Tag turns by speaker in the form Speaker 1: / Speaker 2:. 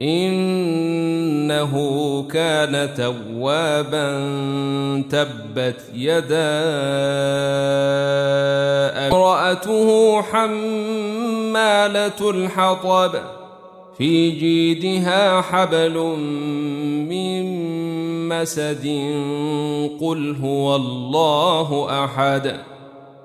Speaker 1: إنه كان توابا تبت يدا امرأته حمالة الحطب في جيدها حبل من مسد قل هو الله أحد